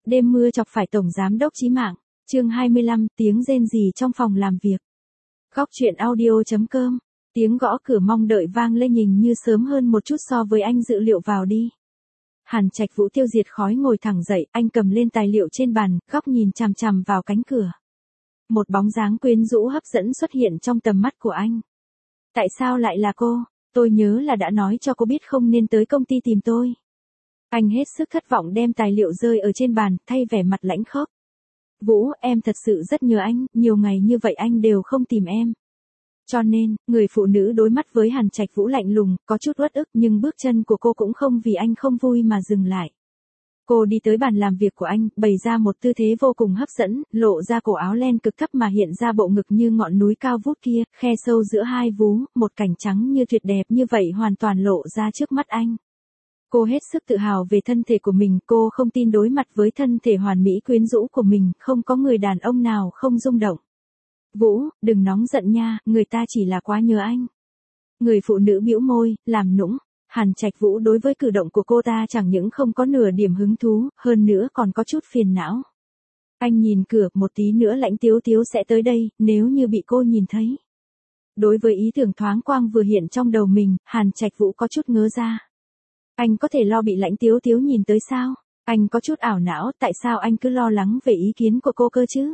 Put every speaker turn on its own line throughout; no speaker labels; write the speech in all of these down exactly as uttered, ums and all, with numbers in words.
Đêm mưa chọc phải tổng giám đốc chí mạng. Chương hai mươi lăm, tiếng rên rỉ trong phòng làm việc. Góc truyện audio.com. Tiếng gõ cửa mong đợi vang lên nhìn như sớm hơn một chút so với anh dự liệu vào đi. Hàn Trạch Vũ tiêu diệt khói ngồi thẳng dậy, anh cầm lên tài liệu trên bàn, góc nhìn chằm chằm vào cánh cửa. Một bóng dáng quyến rũ hấp dẫn xuất hiện trong tầm mắt của anh. Tại sao lại là cô? Tôi nhớ là đã nói cho cô biết không nên tới công ty tìm tôi. Anh hết sức thất vọng đem tài liệu rơi ở trên bàn, thay vẻ mặt lãnh khốc. Vũ, em thật sự rất nhớ anh, nhiều ngày như vậy anh đều không tìm em. Cho nên, người phụ nữ đối mắt với Hàn Trạch Vũ lạnh lùng, có chút uất ức nhưng bước chân của cô cũng không vì anh không vui mà dừng lại. Cô đi tới bàn làm việc của anh, bày ra một tư thế vô cùng hấp dẫn, lộ ra cổ áo len cực thấp mà hiện ra bộ ngực như ngọn núi cao vút kia, khe sâu giữa hai vú, một cảnh trắng như tuyệt đẹp như vậy hoàn toàn lộ ra trước mắt anh. Cô hết sức tự hào về thân thể của mình, cô không tin đối mặt với thân thể hoàn mỹ quyến rũ của mình, không có người đàn ông nào không rung động. Vũ, đừng nóng giận nha, người ta chỉ là quá nhớ anh. Người phụ nữ bĩu môi, làm nũng. Hàn Trạch Vũ đối với cử động của cô ta chẳng những không có nửa điểm hứng thú, hơn nữa còn có chút phiền não. Anh nhìn cửa, một tí nữa Lãnh Tiếu Tiếu sẽ tới đây, nếu như bị cô nhìn thấy. Đối với ý tưởng thoáng quang vừa hiện trong đầu mình, Hàn Trạch Vũ có chút ngớ ra. Anh có thể lo bị Lãnh Tiếu Tiếu nhìn tới sao? Anh có chút ảo não, tại sao anh cứ lo lắng về ý kiến của cô cơ chứ?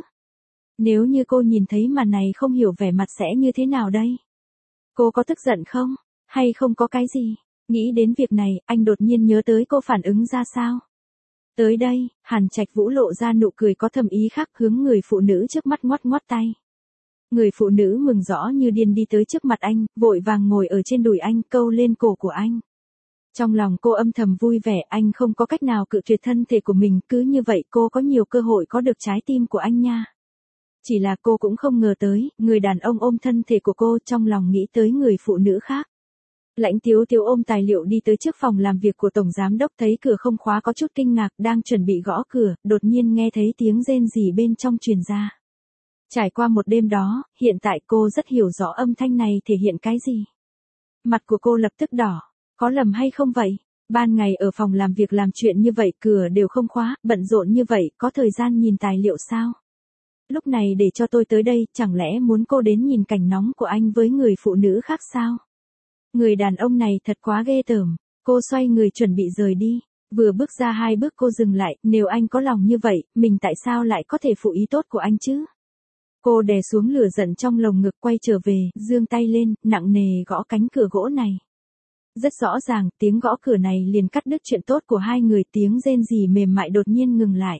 Nếu như cô nhìn thấy màn này không hiểu vẻ mặt sẽ như thế nào đây? Cô có tức giận không? Hay không có cái gì? Nghĩ đến việc này, anh đột nhiên nhớ tới cô phản ứng ra sao? Tới đây, Hàn Trạch Vũ lộ ra nụ cười có thầm ý khác hướng người phụ nữ trước mắt ngoắt ngoắt tay. Người phụ nữ mừng rõ như điên đi tới trước mặt anh, vội vàng ngồi ở trên đùi anh, câu lên cổ của anh. Trong lòng cô âm thầm vui vẻ, anh không có cách nào cự tuyệt thân thể của mình, cứ như vậy cô có nhiều cơ hội có được trái tim của anh nha. Chỉ là cô cũng không ngờ tới, người đàn ông ôm thân thể của cô trong lòng nghĩ tới người phụ nữ khác. Lãnh Tiếu Tiếu ôm tài liệu đi tới trước phòng làm việc của tổng giám đốc, thấy cửa không khóa có chút kinh ngạc, đang chuẩn bị gõ cửa, đột nhiên nghe thấy tiếng rên rỉ bên trong truyền ra. Trải qua một đêm đó, hiện tại cô rất hiểu rõ âm thanh này thể hiện cái gì. Mặt của cô lập tức đỏ, có lầm hay không vậy? Ban ngày ở phòng làm việc làm chuyện như vậy, cửa đều không khóa, bận rộn như vậy, có thời gian nhìn tài liệu sao? Lúc này để cho tôi tới đây, chẳng lẽ muốn cô đến nhìn cảnh nóng của anh với người phụ nữ khác sao? Người đàn ông này thật quá ghê tởm. Cô xoay người chuẩn bị rời đi. Vừa bước ra hai bước cô dừng lại, nếu anh có lòng như vậy, mình tại sao lại có thể phụ ý tốt của anh chứ? Cô đè xuống lửa giận trong lồng ngực, quay trở về, giương tay lên, nặng nề gõ cánh cửa gỗ này. Rất rõ ràng, tiếng gõ cửa này liền cắt đứt chuyện tốt của hai người, tiếng rên rỉ mềm mại đột nhiên ngừng lại.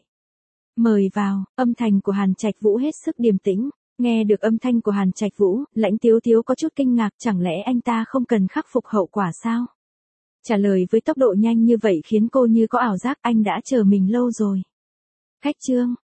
Mời vào, âm thanh của Hàn Trạch Vũ hết sức điềm tĩnh. Nghe được âm thanh của Hàn Trạch Vũ, Lãnh Tiếu Tiếu có chút kinh ngạc, chẳng lẽ anh ta không cần khắc phục hậu quả sao? Trả lời với tốc độ nhanh như vậy khiến cô như có ảo giác, anh đã chờ mình lâu rồi. Khách trương,